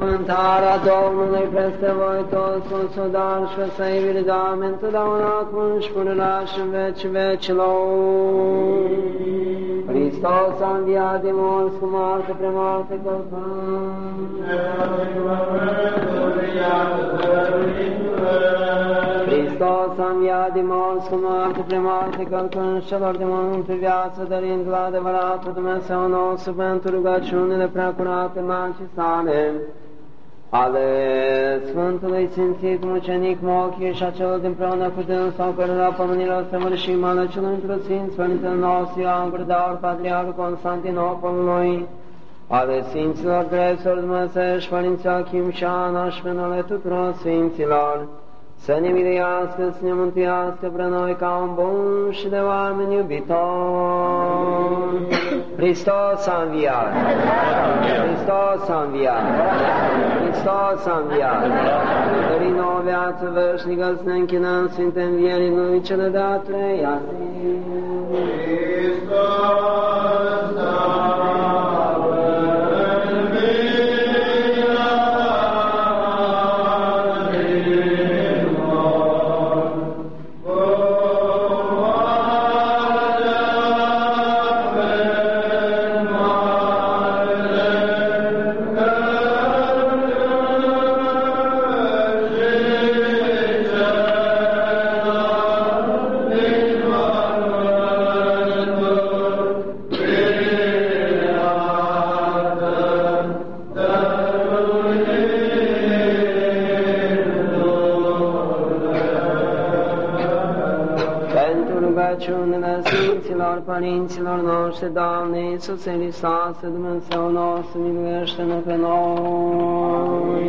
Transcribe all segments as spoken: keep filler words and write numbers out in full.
Cântarea Domnului peste voi toți, consodar și că să-i virdam întotdeauna acum și pururea și în veci vecilor. Hristos a înviat din morți cu moarte premoarte călcând. Hristos a înviat din morți cu moarte premoarte călcând și celor de mormânt pe viață, dărind la adevăratul Dumnezeu nostru pentru rugăciunile preacurate Maicii sale, ale Sfântului Sfințit Mucenic Mochie și a celor dinpreună cu dânsul cărora pămânilor săvârșim, ale celor într-o Sfinț Părintele nostru Ioan Gură de Aur, Patriarhul Constantinopolului, ale Sfinților Greților Dumnezești, Părinții Achim și Ana și penale tuturor Sfinților, să ne miluiască, să ne mântuiască pre noi ca un bun și de oameni iubitor. Hristos a înviat! Hristos a înviat! Hristos a înviat! Dărind o viață veșnică să ne închinăm Sfinte Învierii Lui cele de-a treia zi. Hristos Sfinților Părinților noștri, Doamne Iisuse Hristoase, Dumnezeu nostru, miluiește-ne pe noi.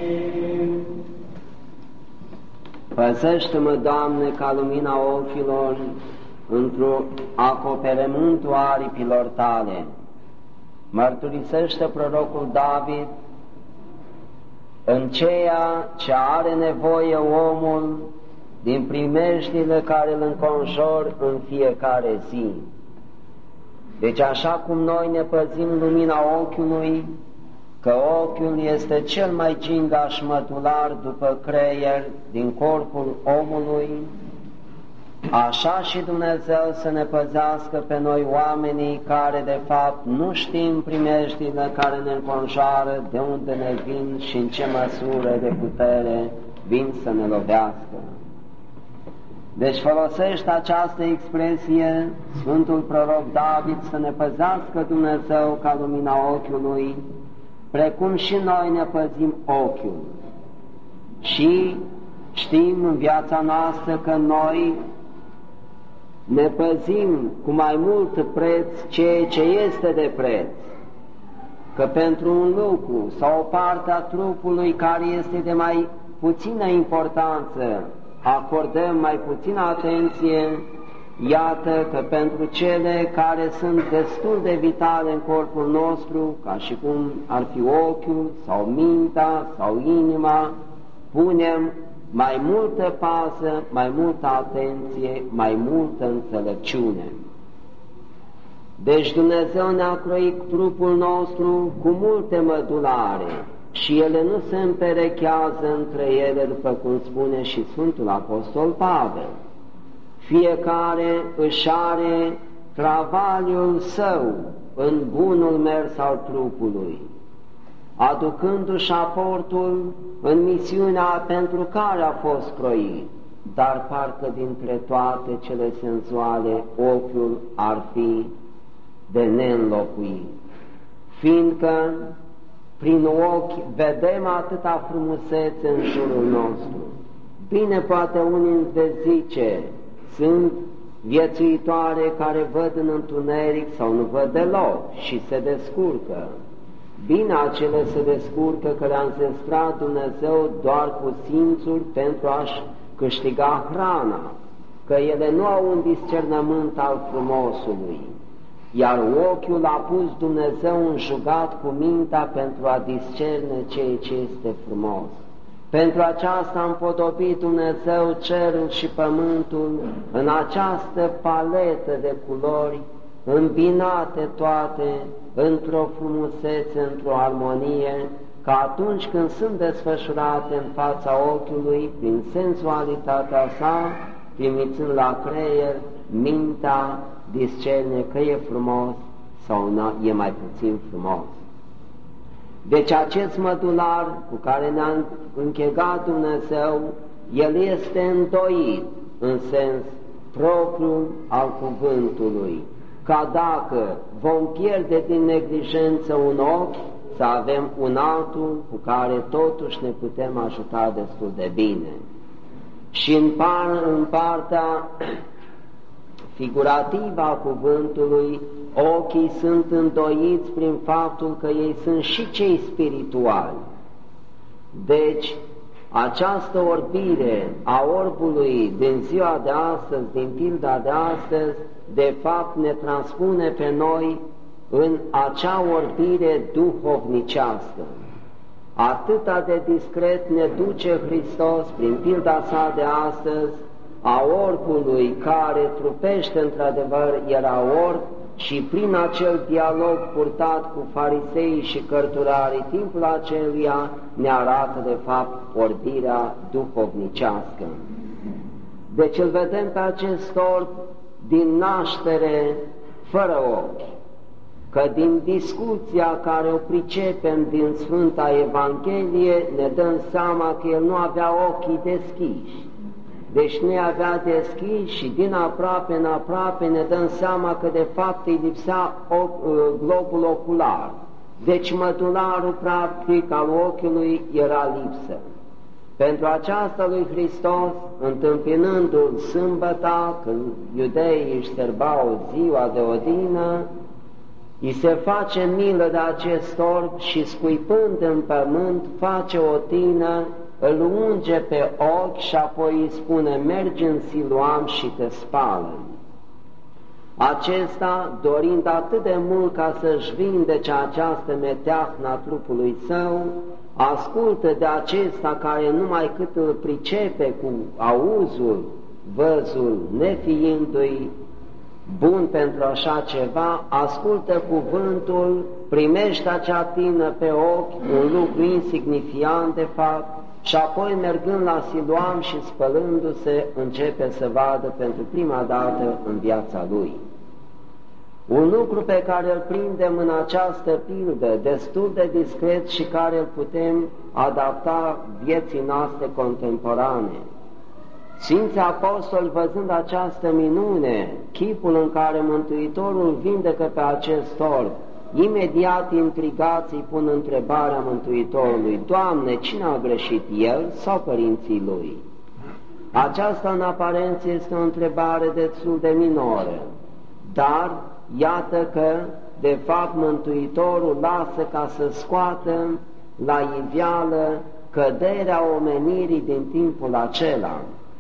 Păzește-mă, Doamne, ca lumina ochilor într-o acoperământul aripilor Tale. Mărturisește prorocul David în ceea ce are nevoie omul din primejdile care îl înconjor în fiecare zi. Deci așa cum noi ne păzim lumina ochiului, că ochiul este cel mai gingaș mădular după creier din corpul omului, așa și Dumnezeu să ne păzească pe noi oamenii care de fapt nu știm primejdile care ne înconjoară, de unde ne vin și în ce măsură de putere vin să ne lovească. Deci folosește această expresie Sfântul Proroc David să ne păzească Dumnezeu ca lumina ochiului, precum și noi ne păzim ochiul. Și știm în viața noastră că noi ne păzim cu mai mult preț ceea ce este de preț, că pentru un lucru sau o parte a trupului care este de mai puțină importanță acordăm mai puțină atenție. Iată că pentru cele care sunt destul de vitale în corpul nostru, ca și cum ar fi ochiul sau mintea sau inima, punem mai multă pază, mai multă atenție, mai multă înțelepciune. Deci Dumnezeu ne-a croit trupul nostru cu multe mădulare și ele nu se împerechează între ele, după cum spune și Sfântul Apostol Pavel. Fiecare își are travaliul său în bunul mers al trupului, aducându-și aportul în misiunea pentru care a fost croit, dar parcă dintre toate cele senzuale ochiul ar fi de neînlocuit, fiindcă prin ochi vedem atâta frumusețe în jurul nostru. Bine, poate unii îți zice, sunt viețuitoare care văd în întuneric sau nu văd deloc și se descurcă. Bine, acele se descurcă că le-a înzestrat Dumnezeu doar cu simțuri pentru a-și câștiga hrana, că ele nu au un discernământ al frumosului, iar ochiul a pus Dumnezeu înjugat cu mintea pentru a discerne ceea ce este frumos. Pentru aceasta a împodobit Dumnezeu cerul și pământul în această paletă de culori, îmbinate toate într-o frumusețe, într-o armonie, că atunci când sunt desfășurate în fața ochiului, prin sensualitatea sa, trimițând la creier, mintea discerne că e frumos sau e mai puțin frumos. Deci acest mădular cu care ne-a închegat Dumnezeu, el este îndoit în sens propriu al cuvântului, ca dacă vom pierde din neglijență un ochi, să avem un altul cu care totuși ne putem ajuta destul de bine. Și în, par, în partea figurativă a cuvântului, ochii sunt îndoiți prin faptul că ei sunt și cei spirituali. Deci, această orbire a orbului din ziua de astăzi, din pilda de astăzi, de fapt ne transpune pe noi în acea orbire duhovnicească. Atâta de discret ne duce Hristos prin pilda sa de astăzi a orbului care trupește într-adevăr, era orb, și prin acel dialog purtat cu fariseii și cărturarii, timpul aceluia ne arată de fapt orbirea duhovnicească. Deci îl vedem pe acest orb din naștere fără ochi, că din discuția care o pricepem din Sfânta Evanghelie ne dăm seama că el nu avea ochii deschiși. Deci nu avea deschiși și din aproape în aproape ne dăm seama că de fapt îi lipsea globul ocular. Deci mădularul practic al ochiului era lipsă. Pentru aceasta lui Hristos, întâmpinându-l sâmbăta, când iudeii își sărbau ziua de odină, îi se face milă de acest orb și scuipând în pământ face o tină, îl unge pe ochi și apoi îi spune: mergi în Siloam și te spală. Acesta, dorind atât de mult ca să-și vindece această meteahnă a trupului său, ascultă de acesta care numai cât îl pricepe cu auzul, văzul, nefiindu-i bun pentru așa ceva, ascultă cuvântul, primește acea tină pe ochi, un lucru insignifiant de fapt, și apoi mergând la Siloam și spălându-se, începe să vadă pentru prima dată în viața lui. Un lucru pe care îl prindem în această pildă, destul de discret și care îl putem adapta vieții noastre contemporane. Sfinții Apostoli, văzând această minune, chipul în care Mântuitorul vindecă pe acest orb, imediat intrigați îi pun întrebarea Mântuitorului: Doamne, cine a greșit, el sau părinții lui? Aceasta în aparență este o întrebare destul de minoră, dar iată că de fapt Mântuitorul lasă ca să scoată la iveală căderea omenirii din timpul acela.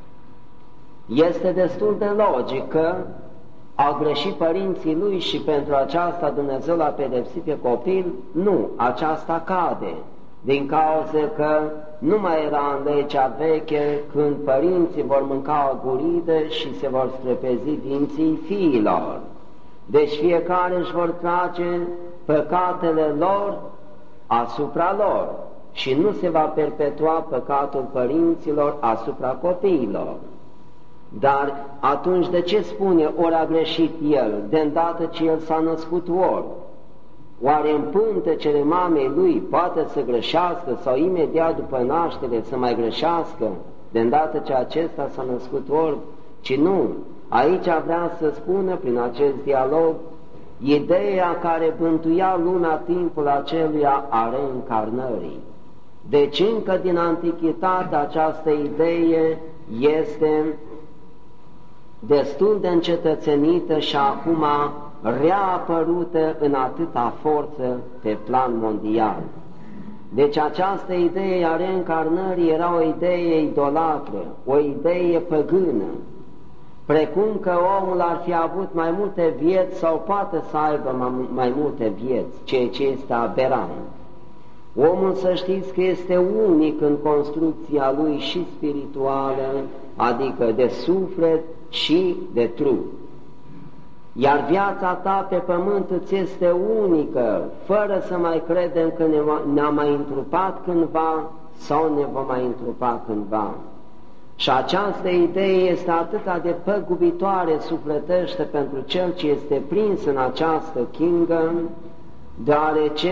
Este destul de logic că au greșit părinții lui și pentru aceasta Dumnezeu l-a pedepsit pe copil? Nu, aceasta cade, din cauza că nu mai era în legea veche când părinții vor mânca o guridă și se vor strepezi dinții fiilor. Deci fiecare își vor trage păcatele lor asupra lor și nu se va perpetua păcatul părinților asupra copiilor. Dar atunci de ce spune ori a greșit el, de îndată ce el s-a născut orb? Oare în pântecele mamei lui poate să greșească sau imediat după naștere să mai greșească, de îndată ce acesta s-a născut orb? Ci nu, aici vrea să spună prin acest dialog ideea care bântuia lumea timpul aceluia a reîncarnării. Deci încă din antichitate această idee este destul de încetățenită și acum reapărută în atâta forță pe plan mondial. Deci această idee a reîncarnării era o idee idolatră, o idee păgână, precum că omul ar fi avut mai multe vieți sau poate să aibă mai multe vieți, ceea ce este aberant. Omul, să știți că este unic în construcția lui și spirituală, adică de suflet și de trup. iar viața ta pe pământ îți este unică, fără să mai credem că ne-a mai întrupat cândva sau ne va mai întrupa cândva. Și această idee este atât de păgubitoare sufletește pentru cel ce este prins în această chingă, deoarece,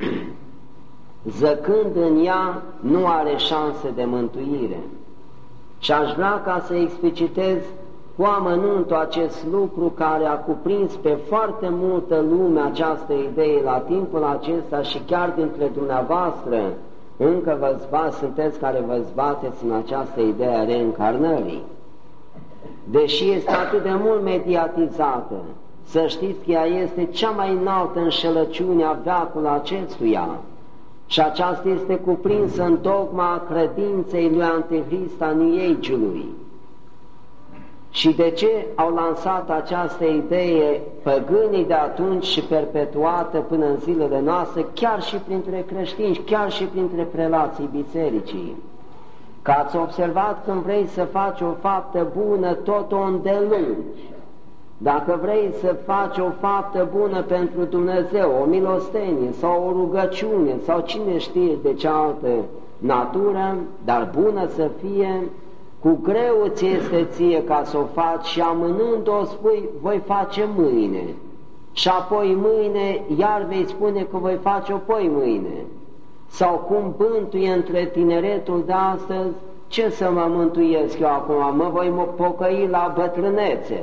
zăcând în ea, nu are șanse de mântuire. Și aș vrea ca să explicitez cu amănuntul acest lucru care a cuprins pe foarte multă lume această idee la timpul acesta și chiar dintre dumneavoastră, încă vă zbați, sunteți care vă zbateți în această idee a reîncarnării. Deși este atât de mult mediatizată, să știți că ea este cea mai înaltă înșelăciune a veacului acestuia și aceasta este cuprinsă în dogma credinței lui Antichrist a New Age-ului. Și de ce au lansat această idee păgânii de atunci și perpetuată până în zilele noastre, chiar și printre creștini, chiar și printre prelații bisericii? Că ați observat când vrei să faci o faptă bună, tot o îndelungi. Dacă vrei să faci o faptă bună pentru Dumnezeu, o milostenie sau o rugăciune sau cine știe de ce altă natură, dar bună să fie, cu greu ți este ție ca să o faci și amânând-o spui, voi face mâine. Și apoi mâine iar vei spune că voi face-o poi mâine. Sau cum bântuie între tineretul de astăzi, ce să mă mântuiesc eu acum, mă voi mă pocăi la bătrânețe.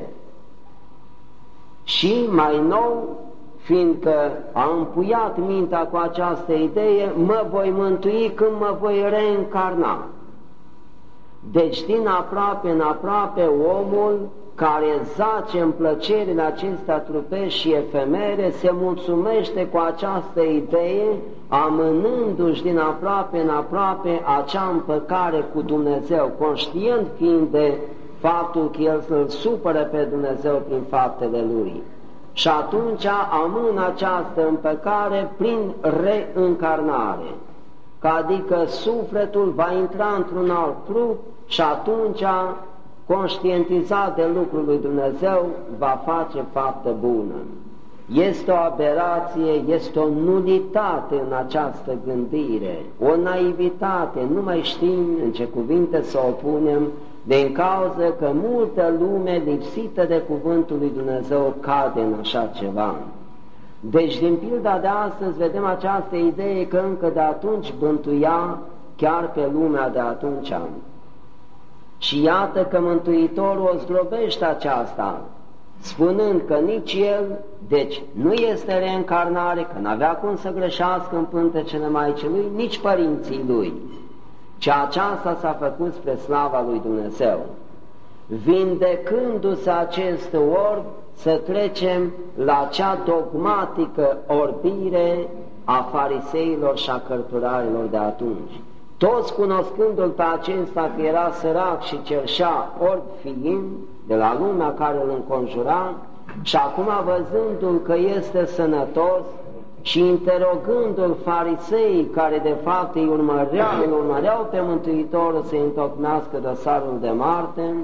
Și mai nou, fiindcă a împuiat mintea cu această idee, mă voi mântui când mă voi reîncarna. Deci din aproape în aproape omul care zace în plăcerile acestea trupești și efemere se mulțumește cu această idee, amânându-și din aproape în aproape acea împăcare cu Dumnezeu, conștient fiind de faptul că el îl supără pe Dumnezeu prin faptele lui. Și atunci amână această împăcare prin reîncarnare, că adică sufletul va intra într-un alt trup și atunci, conștientizat de lucrul lui Dumnezeu, va face faptă bună. Este o aberație, este o nulitate în această gândire, o naivitate, nu mai știm în ce cuvinte să o punem, din cauza că multă lume lipsită de cuvântul lui Dumnezeu cade în așa ceva. Deci din pilda de astăzi vedem această idee că încă de atunci bântuia chiar pe lumea de atunci. Și iată că Mântuitorul o zdrobește aceasta, spunând că nici el, deci nu este reîncarnare, că n-avea cum să greșească în pântecele Maicii lui, nici părinții lui, ci aceasta s-a făcut spre slava lui Dumnezeu. Vindecându-se acest orb, să trecem la cea dogmatică orbire a fariseilor și a cărturarilor de atunci. Toți cunoscându-l pe acesta că era sărac și cerșea orb fiind de la lumea care îl înconjura, și acum văzându-l că este sănătos și interogându-l fariseii care de fapt îi urmăreau, îl urmăreau pe Mântuitorul să-i întocmească dosarul de moarte,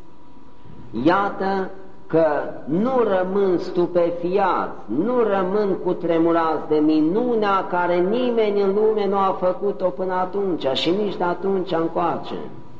iată că nu rămân stupefiați, nu rămân cutremurați de minunea care nimeni în lume nu a făcut-o până atunci și nici de atunci încoace.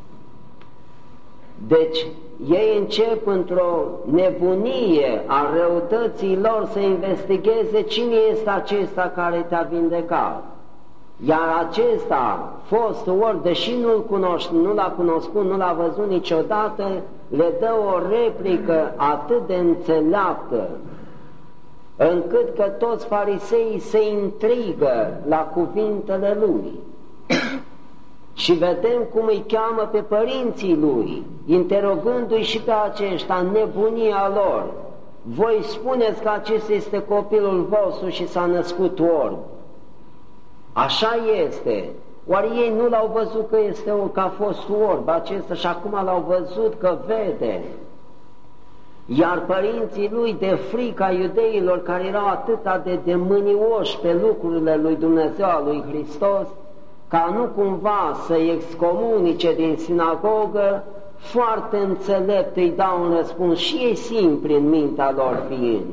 Deci ei încep într-o nebunie a răutății lor să investigheze cine este acesta care te-a vindecat. Iar acesta, fost ori, deși nu-l cunoști, nu l-a cunoscut, nu l-a văzut niciodată, le dă o replică atât de înțeleaptă, încât că toți fariseii se intrigă la cuvintele lui. Și vedem cum îi cheamă pe părinții lui, interogându-i și pe aceștia în nebunia lor. Voi spuneți că acesta este copilul vostru și s-a născut orb. Așa este. Oare ei nu l-au văzut că, este, că a fost orb acesta și acum l-au văzut că vede? Iar părinții lui, de frica iudeilor care erau atâta de, de mânioși pe lucrurile lui Dumnezeu, a lui Hristos, ca nu cumva să-i excomunice din sinagogă, foarte înțelept îi dau un răspuns și ei simpli în mintea lor fiind,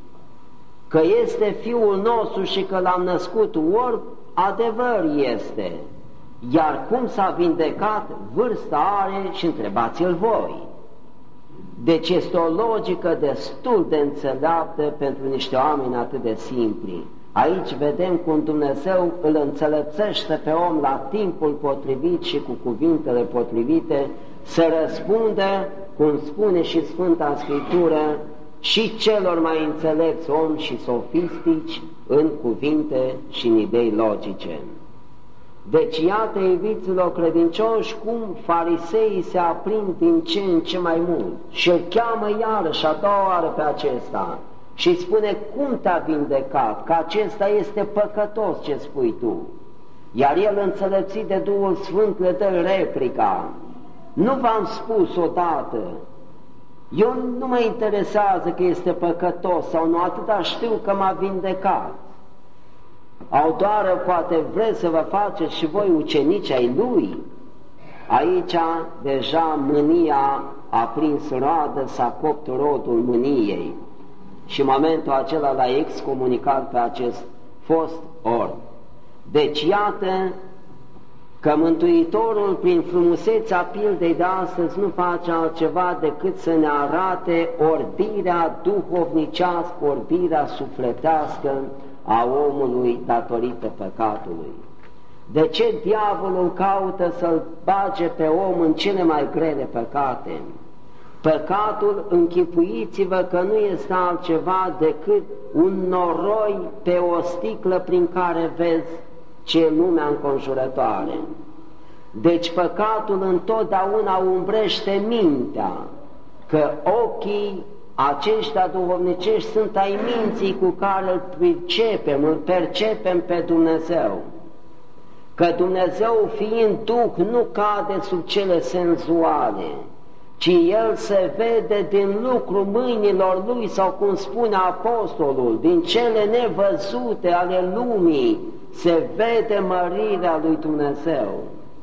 că este Fiul nostru și că l-am născut, ori adevăr este, iar cum s-a vindecat, vârsta are și întrebați-l voi. Deci este o logică destul de înțeleaptă pentru niște oameni atât de simpli. Aici vedem cum Dumnezeu îl înțelepțește pe om la timpul potrivit și cu cuvintele potrivite să răspundă, cum spune și Sfânta Scriptură, și celor mai înțelepți om și sofistici în cuvinte și în idei logice. Deci iată, iubiților credincioși, cum fariseii se aprind din ce în ce mai mult și îl cheamă iarăși a doua oară pe acesta și îi spune: cum te-a vindecat, că acesta este păcătos ce spui tu? Iar el, înțelepțit de Duhul Sfânt, le dă replica: nu v-am spus odată, eu nu mă interesează că este păcătos sau nu, atâta știu că m-a vindecat. Au doar, poate vreți să vă faceți și voi ucenici ai lui? Aici deja mânia a prins roadă, s-a copt rodul mâniei și în momentul acela l-a excomunicat pe acest fost orb. Deci iată că Mântuitorul, prin frumusețea pildei de astăzi, nu face altceva decât să ne arate orbirea duhovnicească, orbirea sufletească a omului datorită păcatului. De ce diavolul caută să-l bage pe om în cele mai grele păcate? Păcatul, închipuiți-vă că nu este altceva decât un noroi pe o sticlă prin care vezi ce e lumea înconjurătoare. Deci păcatul întotdeauna umbrește mintea, că ochii aceștia duhovnicești sunt ai minții cu care îl pricepem, îl percepem pe Dumnezeu. Că Dumnezeu, fiind Duh, nu cade sub cele senzuale, ci El se vede din lucrul mâinilor Lui, sau cum spune Apostolul, din cele nevăzute ale lumii se vede mărirea lui Dumnezeu.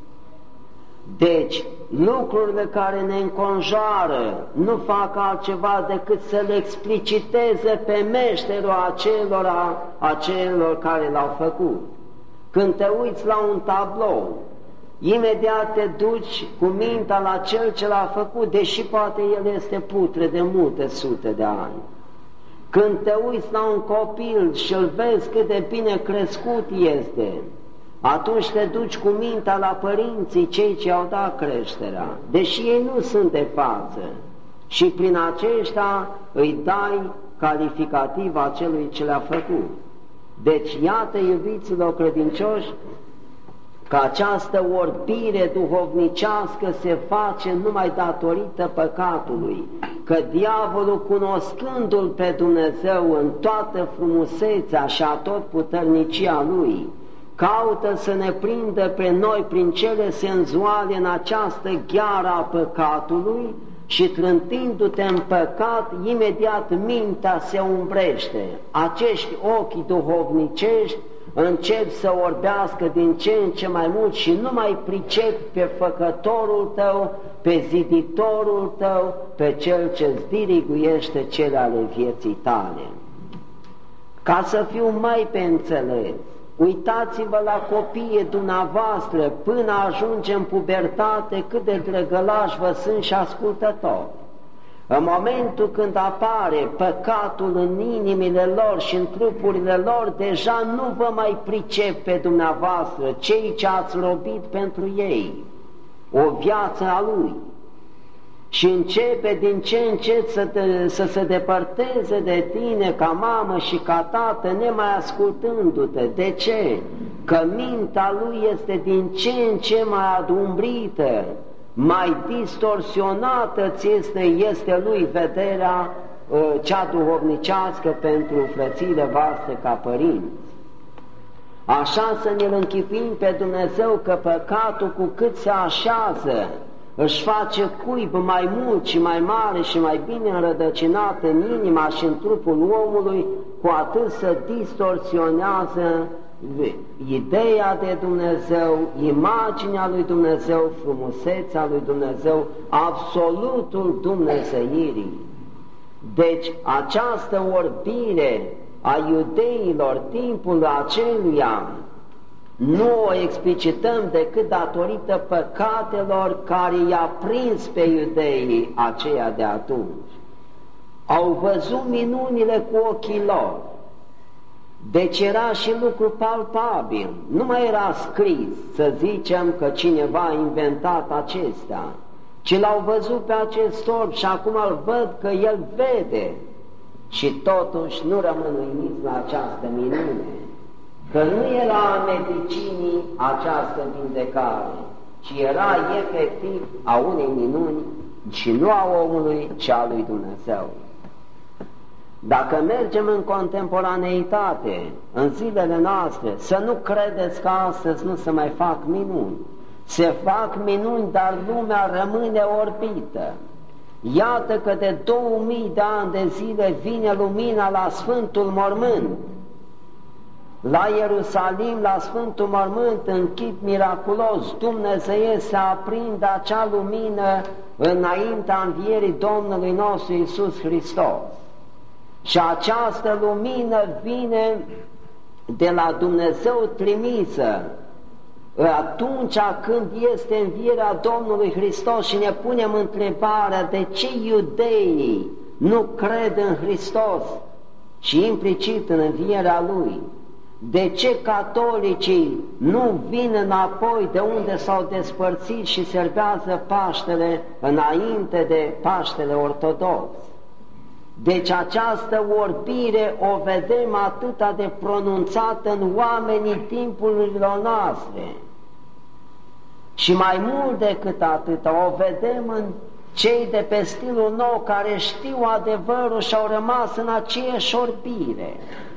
Deci, lucrurile care ne înconjoară nu fac altceva decât să le expliciteze pe meșterul acelora, acelor care l-au făcut. Când te uiți la un tablou, imediat te duci cu mintea la cel ce l-a făcut, deși poate el este putre de multe sute de ani. Când te uiți la un copil și îl vezi cât de bine crescut este, atunci te duci cu mintea la părinții cei ce au dat creșterea, deși ei nu sunt de față, și prin aceștia îi dai calificativ acelui ce le-a făcut. Deci, iată, iubiților credincioși, că această orbire duhovnicească se face numai datorită păcatului, că diavolul, cunoscându-L pe Dumnezeu în toată frumusețea și atotputernicia Lui, caută să ne prindă pe noi prin cele senzuale în această gheară a păcatului și, trântindu-te în păcat, imediat mintea se umbrește. Acești ochi duhovnicești încep să orbească din ce în ce mai mult și nu mai pricepi pe făcătorul tău, pe ziditorul tău, pe cel ce-ți diriguiește cele ale vieții tale. Ca să fiu mai pe înțeles, uitați-vă la copiii dumneavoastră până ajunge în pubertate, cât de drăgălași vă sunt și ascultători. În momentul când apare păcatul în inimile lor și în trupurile lor, deja nu vă mai pricep pe dumneavoastră, cei ce ați robit pentru ei, o viață a lui. Și începe din ce în ce să, te, să se depărteze de tine ca mamă și ca tată, nemai ascultându-te. De ce? Că mintea lui este din ce în ce mai adumbrită, mai distorsionată ți este, este lui vederea cea duhovnicească pentru frățile voastre ca părinți. Așa să ne-l închipuim pe Dumnezeu că păcatul, cu cât se așează, își face cuib mai mult și mai mare și mai bine înrădăcinat în inima și în trupul omului, cu atât se distorsionează ideea de Dumnezeu, imaginea lui Dumnezeu, frumusețea lui Dumnezeu, absolutul dumnezeirii. Deci această orbire a iudeilor timpul aceluia nu o explicităm decât datorită păcatelor care i-a prins pe iudeii aceia de atunci. Au văzut minunile cu ochii lor, deci era și lucru palpabil, nu mai era scris să zicem că cineva a inventat acestea, ci l-au văzut pe acest orb și acum îl văd că el vede și totuși nu rămân uimiți la această minune, că nu era a medicinii această vindecare, ci era efectiv a unei minuni și nu a omului, ci a lui Dumnezeu. Dacă mergem în contemporaneitate, în zilele noastre, să nu credeți că astăzi nu se mai fac minuni. Se fac minuni, dar lumea rămâne orbită. Iată că de două mii de ani de zile vine lumina la Sfântul Mormânt. La Ierusalim, la Sfântul Mormânt, în chip miraculos, Dumnezeiesc se aprinde acea lumină înaintea învierii Domnului nostru Iisus Hristos. Și această lumină vine de la Dumnezeu trimisă atunci când este învierea Domnului Hristos și ne punem întrebarea de ce iudeii nu cred în Hristos și implicit în învierea Lui. De ce catolicii nu vin înapoi de unde s-au despărțit și serbează Paștele înainte de Paștele Ortodox? Deci această orbire o vedem atâta de pronunțată în oamenii timpurilor noastre. Și mai mult decât atâta, o vedem în cei de pe stilul nou care știu adevărul și au rămas în aceeași orbire.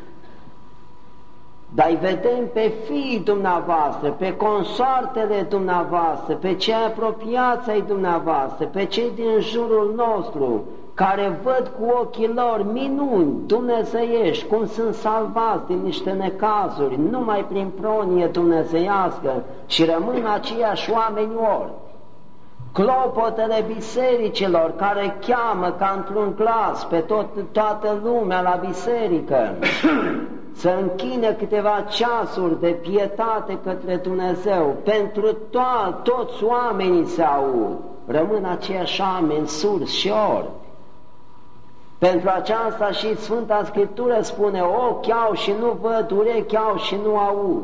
Dar îi vedem pe fiii dumneavoastră, pe consoartele dumneavoastră, pe cei apropiați ai dumneavoastră, pe cei din jurul nostru, care văd cu ochii lor minuni dumnezeiești, cum sunt salvați din niște necazuri, numai prin pronie dumnezeiască și rămân aceiași oameni orbi. Clopotele bisericilor care cheamă ca într-un glas pe tot, toată lumea la biserică, să închine câteva ceasuri de pietate către Dumnezeu, pentru to- toți oamenii se aud, rămân aceiași oameni surzi și orbi. Pentru aceasta și Sfânta Scriptură spune, ochi au și nu văd, urechi au și nu aud.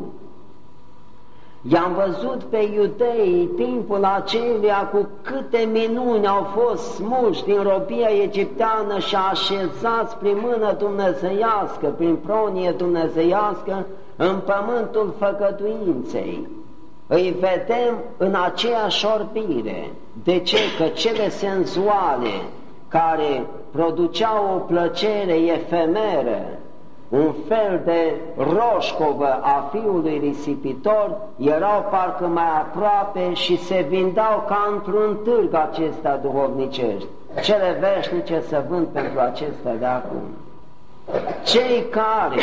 I-am văzut pe iudei timpul aceluia cu câte minuni au fost smulși din robia egipteană și așezați prin mână dumnezeiască, prin pronie dumnezeiască, în pământul făgăduinței. Îi vedem în aceeași orbire. De ce? Că cele senzuale care produceau o plăcere efemeră, un fel de roșcovă a fiului risipitor, erau parcă mai aproape și se vindeau ca într-un târg acestea duhovnicești. Cele veșnice se vând pentru acestea de acum. Cei care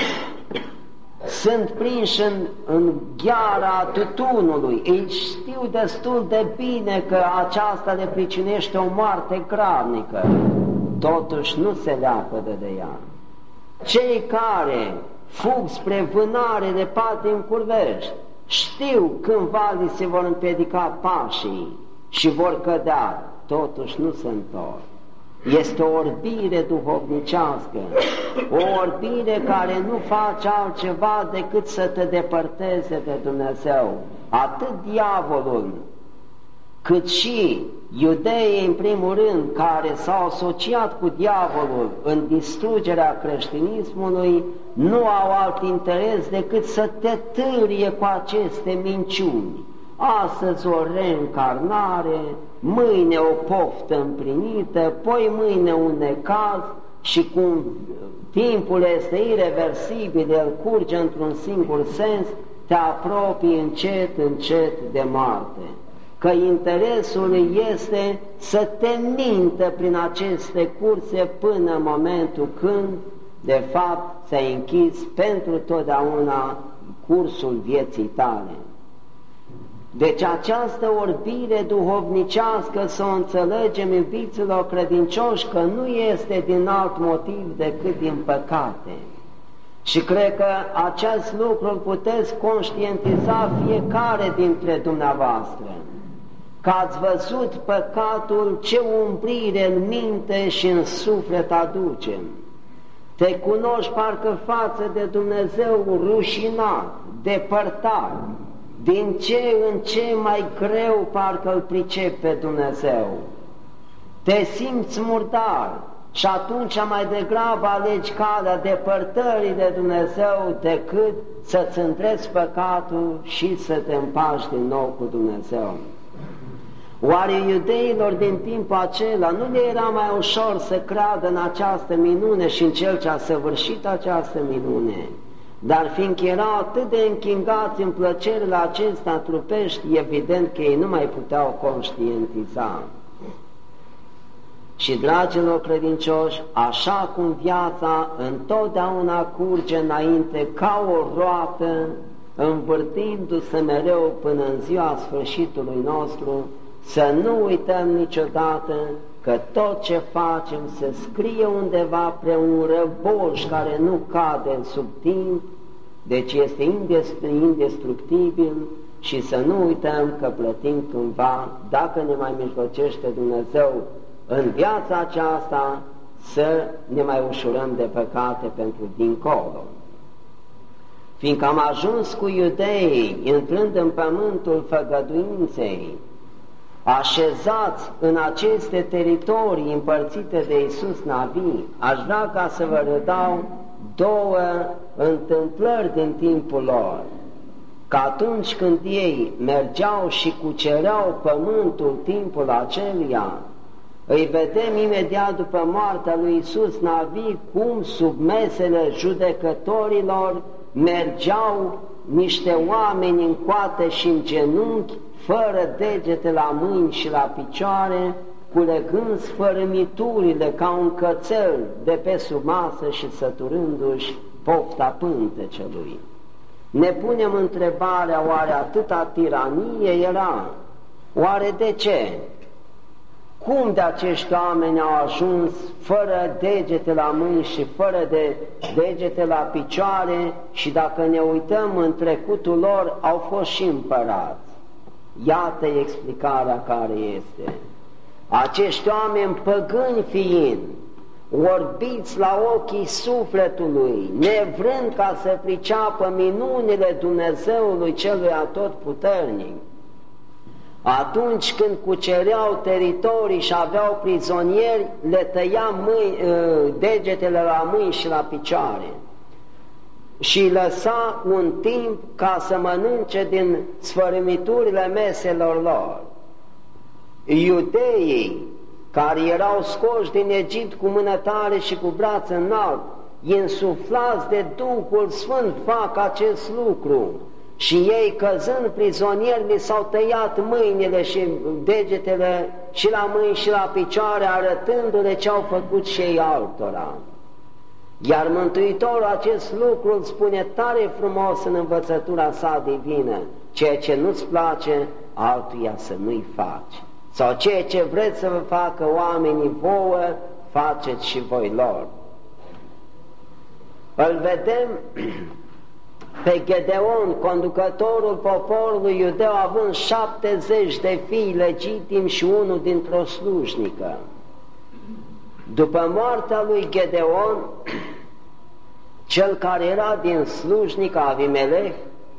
sunt prinși în, în gheara tutunului, ei știu destul de bine că aceasta le pricinește o moarte gravnică, totuși nu se leapădă de ea. Cei care fug spre vânare de pate în curvești știu cândva li se vor împiedica pașii și vor cădea, totuși nu se întorc. Este o orbire duhovnicească, o orbire care nu face altceva decât să te depărteze de Dumnezeu. Atât diavolul, cât și iudeii, în primul rând, care s-au asociat cu diavolul în distrugerea creștinismului, nu au alt interes decât să te târie cu aceste minciuni. Astăzi o reîncarnare, mâine o poftă împlinită, poi mâine un necaz și cum timpul este ireversibil, el curge într-un singur sens, te apropii încet, încet de moarte. Că interesul este să te mintă prin aceste curse până în momentul când, de fapt, ți-ai închis pentru totdeauna cursul vieții tale. Deci această orbire duhovnicească, să o înțelegem, iubiților credincioși, că nu este din alt motiv decât din păcate. Și cred că acest lucru îl puteți conștientiza fiecare dintre dumneavoastră, că ați văzut păcatul ce umbrire în minte și în suflet aduce. Te cunoști parcă față de Dumnezeu rușinat, depărtat, din ce în ce mai greu parcă îl pricepi pe Dumnezeu. Te simți murdar și atunci mai degrabă alegi calea depărtării de Dumnezeu decât să-ți îndreți păcatul și să te împaci din nou cu Dumnezeu. Oare iudeilor din timpul acela nu le era mai ușor să creadă în această minune și în Cel ce a săvârșit această minune? Dar fiindcă erau atât de închingați în plăcerile acestea trupești, evident că ei nu mai puteau conștientiza. Și, dragilor credincioși, așa cum viața întotdeauna curge înainte ca o roată, învârtindu-se mereu până în ziua sfârșitului nostru, să nu uităm niciodată că tot ce facem se scrie undeva pre un răboș care nu cade sub timp, deci este indestructibil, și să nu uităm că plătim cândva, dacă ne mai mijlocește Dumnezeu în viața aceasta, să ne mai ușurăm de păcate pentru dincolo. Fiindcă am ajuns cu iudeii, intrând în pământul făgăduinței, așezați în aceste teritorii împărțite de Iisus Navi, aș vrea ca să vă redau două întâmplări din timpul lor, că atunci când ei mergeau și cucereau pământul timpul aceluia, îi vedem imediat după moartea lui Iisus Navi cum sub mesele judecătorilor mergeau niște oameni în coate și în genunchi, fără degete la mâini și la picioare, culegând sfărâmiturile ca un cățel de pe sub masă și săturându-și pofta pântecelui. Ne punem întrebarea, oare atâta tiranie era? Oare de ce? Cum de acești oameni au ajuns fără degete la mâini și fără de degete la picioare și dacă ne uităm în trecutul lor au fost și împărați? Iată explicarea care este. Acești oameni păgâni fiind, orbiți la ochii sufletului, nevrând ca să priceapă minunile Dumnezeului celui atotputernic, atunci când cucereau teritorii și aveau prizonieri, le tăia mâini, degetele la mâini și la picioare și lăsa un timp ca să mănânce din sfărâmiturile meselor lor. Iudeii, care erau scoși din Egipt cu mână tare și cu braț înalt, insuflați de Duhul Sfânt, fac acest lucru. Și ei, căzând prizonieri, li s-au tăiat mâinile și degetele și la mâini și la picioare, arătându-le ce au făcut și ei altora. Iar Mântuitorul acest lucru îl spune tare frumos în învățătura sa divină: ceea ce nu-ți place, altuia să nu-i faci. Sau ceea ce vreți să vă facă oamenii vouă, faceți și voi lor. Îl vedem pe Gedeon, conducătorul poporului iudeu, având șaptezeci de fii legitimi și unul dintr-o slujnică. După moartea lui Gedeon, cel care era din slujnică, Avimelech,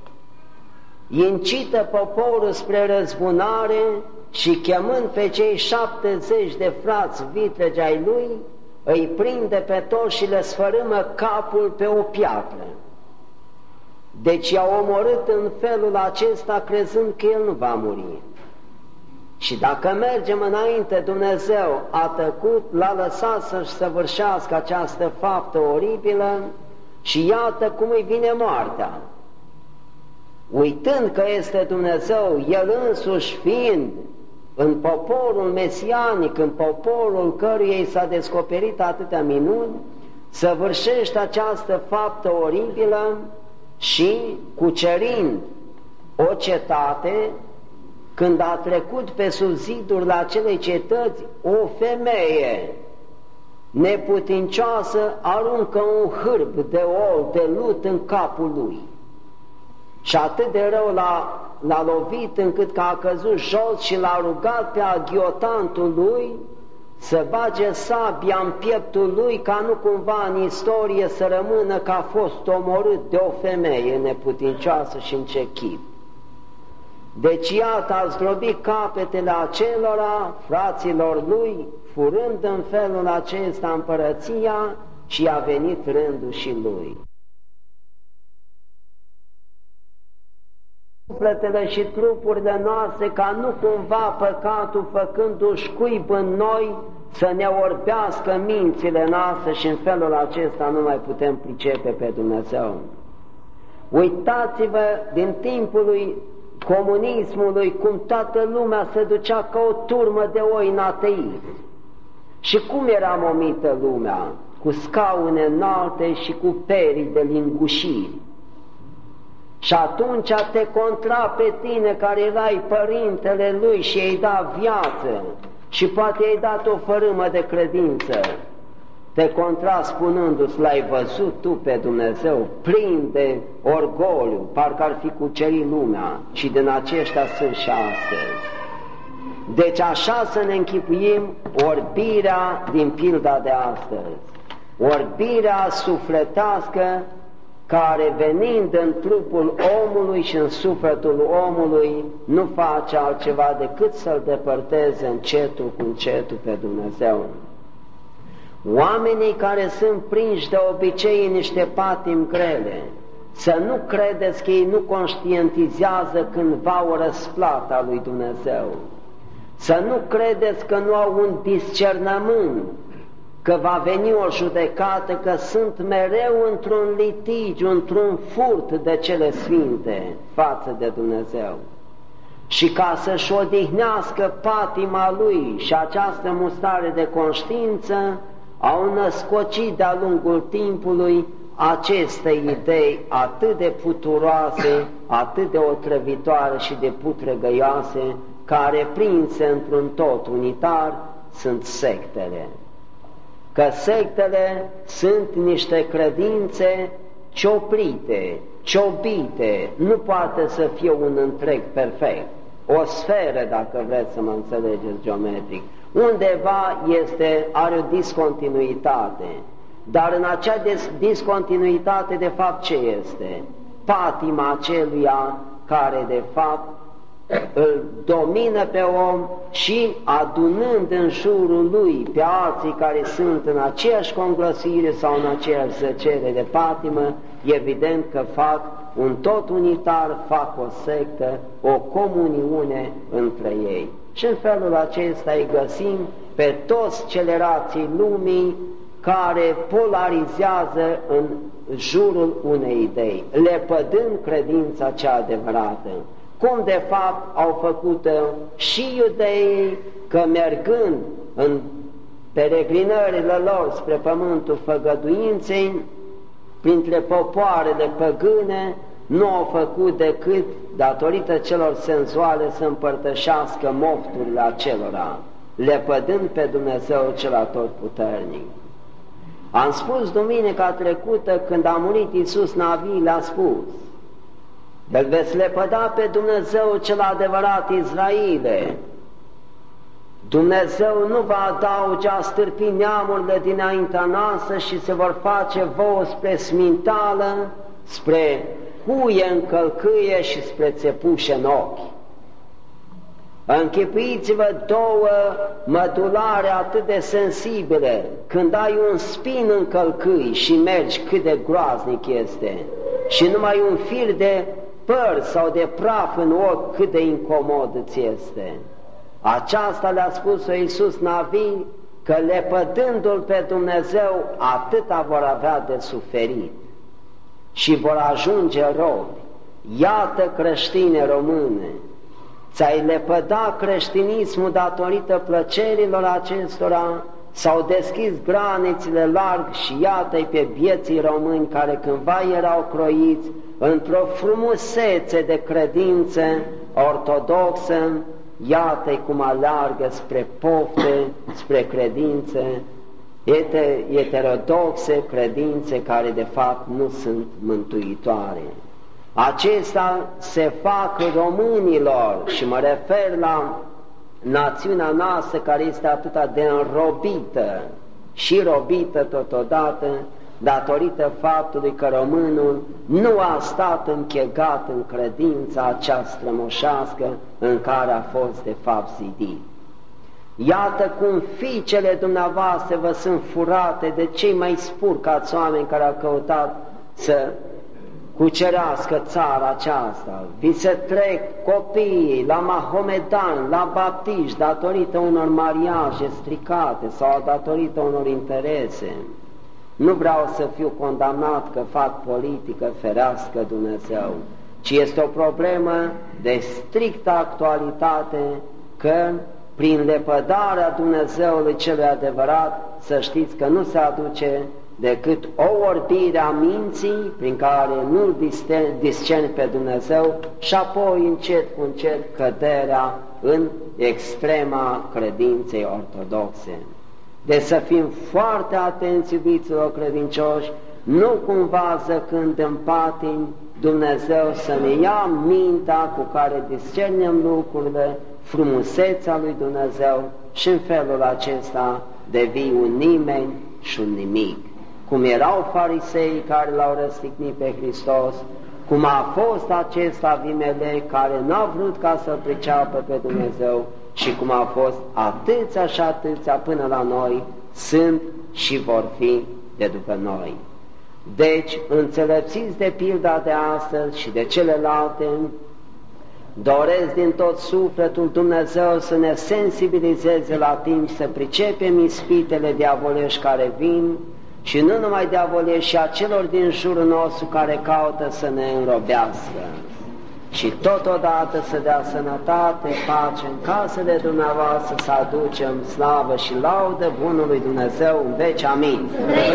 incită poporul spre răzbunare și, chemând pe cei șaptezeci de frați vitregi ai lui, îi prinde pe toți și le sfărâmă capul pe o piatră. Deci i-a omorât în felul acesta, crezând că el nu va muri. Și dacă mergem înainte, Dumnezeu a tăcut, l-a lăsat să-și săvârșească această faptă oribilă și iată cum îi vine moartea. Uitând că este Dumnezeu, El însuși fiind în poporul mesianic, în poporul căruia i s-a descoperit atâtea minuni, săvârșește această faptă oribilă și cucerind o cetate, când a trecut pe sub zidurile acelei cetăți, o femeie neputincioasă aruncă un hârb de ou, de lut în capul lui. Și atât de rău l-a, l-a lovit încât că a căzut jos și l-a rugat pe aghiotantul lui să bage sabia în pieptul lui, ca nu cumva în istorie să rămână că a fost omorât de o femeie neputincioasă și în ce chip. Deci iată, a zdrobit capetele acelora, fraților lui, furând în felul acesta împărăția, și a venit rândul și lui. Sufletele și trupurile noastre, ca nu cumva păcatul, făcându-și cuib în noi, să ne orbească mințile noastre și în felul acesta nu mai putem pricepe pe Dumnezeu. Uitați-vă din timpul lui comunismului cum toată lumea se ducea ca o turmă de oi în ateism. Și cum era momită lumea? Cu scaune înalte și cu perii de lingușiri. Și atunci te contra pe tine care erai părintele lui și i-ai dat viață și poate i-ai dat o fărâmă de credință. Te contra spunându-ți, l-ai văzut tu pe Dumnezeu, plin de orgoliu, parcă ar fi cucerit lumea, și din aceștia sunt și astăzi. Deci așa să ne închipuim orbirea din pilda de astăzi, orbirea sufletească care, venind în trupul omului și în sufletul omului, nu face altceva decât să-l depărteze încetul cu încetul pe Dumnezeu. Oamenii care sunt prinși de obicei în niște patimi grele, să nu credeți că ei nu conștientizează cândva o răsplată a lui Dumnezeu, să nu credeți că nu au un discernământ, că va veni o judecată, că sunt mereu într-un litigiu, într-un furt de cele sfinte față de Dumnezeu. Și ca să-și odihnească patima lui și această mustare de conștiință, au născocit de-a lungul timpului aceste idei atât de puturoase, atât de otrăvitoare și de putregăioase, care, prinse într-un tot unitar, sunt sectele. Că sectele sunt niște credințe cioplite, ciobite, nu poate să fie un întreg perfect, o sferă, dacă vreți să mă înțelegeți geometric. Undeva este, are o discontinuitate, dar în acea discontinuitate de fapt ce este? Patima aceluia care de fapt îl domină pe om și adunând în jurul lui pe alții care sunt în aceeași conglăsire sau în aceeași zăcere de patimă, evident că fac un tot unitar, fac o sectă, o comuniune între ei. Și în felul acesta îi găsim pe toți celerații lumii care polarizează în jurul unei idei, lepădând credința cea adevărată. Cum de fapt au făcut și iudeii, că mergând în peregrinările lor spre pământul făgăduinței, printre popoarele păgâne, nu au făcut decât, datorită celor senzuale, să împărtășească mofturile acelora, lepădând pe Dumnezeu cel atotputernic. Am spus duminica trecută, când a murit Iisus Navi, le-a spus: îl veți lepăda pe Dumnezeu cel adevărat, Israile. Dumnezeu nu va adauge a stârpi neamurile dinaintea noastră și se vor face vouă spre smintală, spre cuie în călcâie și spre țepușe în ochi. Închipuiți-vă două mădulare atât de sensibile, când ai un spin în călcâi și mergi, cât de groaznic este, și numai un fir de păr sau de praf în ochi, cât de incomod îți este. Aceasta le-a spus-o Iisus Navi, că lepădându-L pe Dumnezeu, atâta vor avea de suferit și vor ajunge robi. Iată, creștine române, ți-ai lepăda creștinismul datorită plăcerilor acestora S-au deschis granițele larg și iată-i pe vieții români care cândva erau croiți într-o frumusețe de credință ortodoxă, iată-i cum aleargă spre pofte, spre credințe heterodoxe, credințe care de fapt nu sunt mântuitoare. Acestea se fac românilor și mă refer la națiunea noastră care este atât de înrobită și robită totodată datorită faptului că românul nu a stat închegat în credința cea strămoșească în care a fost de fapt zidit. Iată cum fiicele dumneavoastră vă sunt furate de cei mai spurcați oameni care au căutat să cucerească țara aceasta. Vi se trec copiii la mahomedani, la baptiști, datorită unor mariaje stricate sau datorită unor interese. Nu vreau să fiu condamnat că fac politică, ferească Dumnezeu, ci este o problemă de strictă actualitate că prin lepădarea Dumnezeului celui adevărat, să știți că nu se aduce decât o orbire a minții prin care nu discerni pe Dumnezeu și apoi încet cu încet căderea în extrema credinței ortodoxe. Deci să fim foarte atenți, iubiților credincioși, nu cumva zăcând în patim Dumnezeu să ne ia mintea cu care discernem lucrurile, frumusețea lui Dumnezeu și în felul acesta devii un nimeni și un nimic. Cum erau farisei care l-au răstignit pe Hristos, cum a fost acesta Avimelec care n-a vrut ca să-L priceapă pe Dumnezeu și cum a fost atâția și atâția până la noi, sunt și vor fi de după noi. Deci, înțelepțiți de pilda de astăzi și de celelalte, doresc din tot sufletul Dumnezeu să ne sensibilizeze la timp, să pricepem ispitele diavolești care vin și nu numai diavolești, și a celor din jurul nostru care caută să ne înrobească. Și totodată să dea sănătate, pace în casele dumneavoastră, să aducem slavă și laudă bunului Dumnezeu în veci. Amin.